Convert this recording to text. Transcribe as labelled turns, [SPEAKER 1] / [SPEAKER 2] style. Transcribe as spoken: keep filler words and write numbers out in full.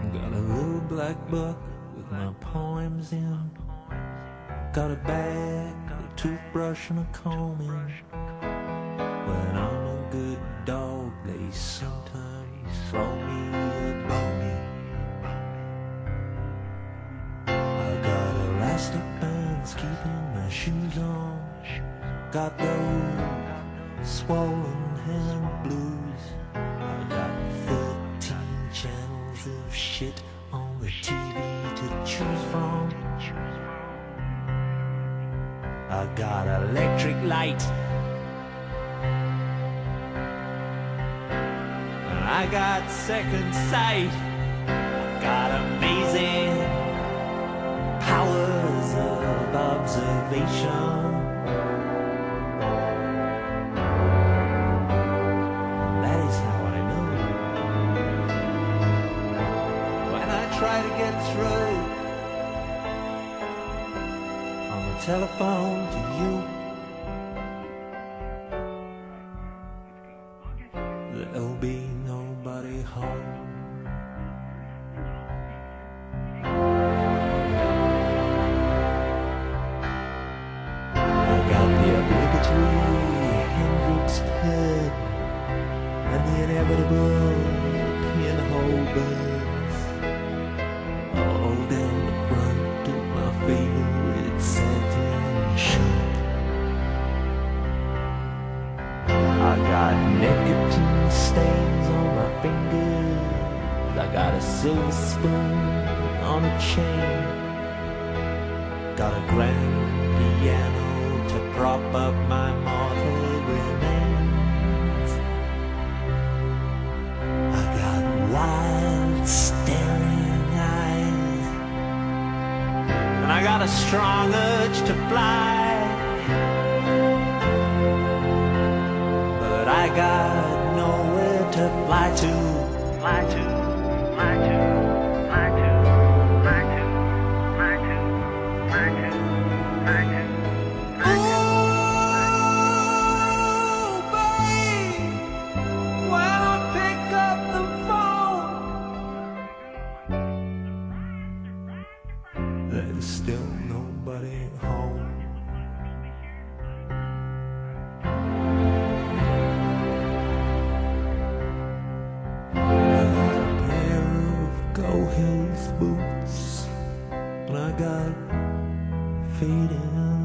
[SPEAKER 1] Got a little black book with my poems in. Got a bag, a toothbrush and a comb in. When I'm a good dog, they sometimes throw me a bone. I got elastic bands keeping my shoes on. Got those swollen hand blues. I got thirteen channels of shit on the T V to choose from. I got electric light, and I got second sight. I got amazing powers of observation. That is how I know when I try to get through on the telephone to you. There'll be nobody home. I got the obligatory Hendrix pen and the inevitable pinhole buzz all down the front of my favorite satin shirt. I got nicotine stains on my fingers. I got a silver spoon on a chain. Got a grand piano to prop up my mortal remains. I got wild staring eyes, and I got a strong urge to fly. But I got nowhere to fly to, fly to, fly to, fly to, fly to, fly to, fly to, fly to. Oh, babe, when I pick up the phone, there's still nobody home. Go Hills boots, and I got fading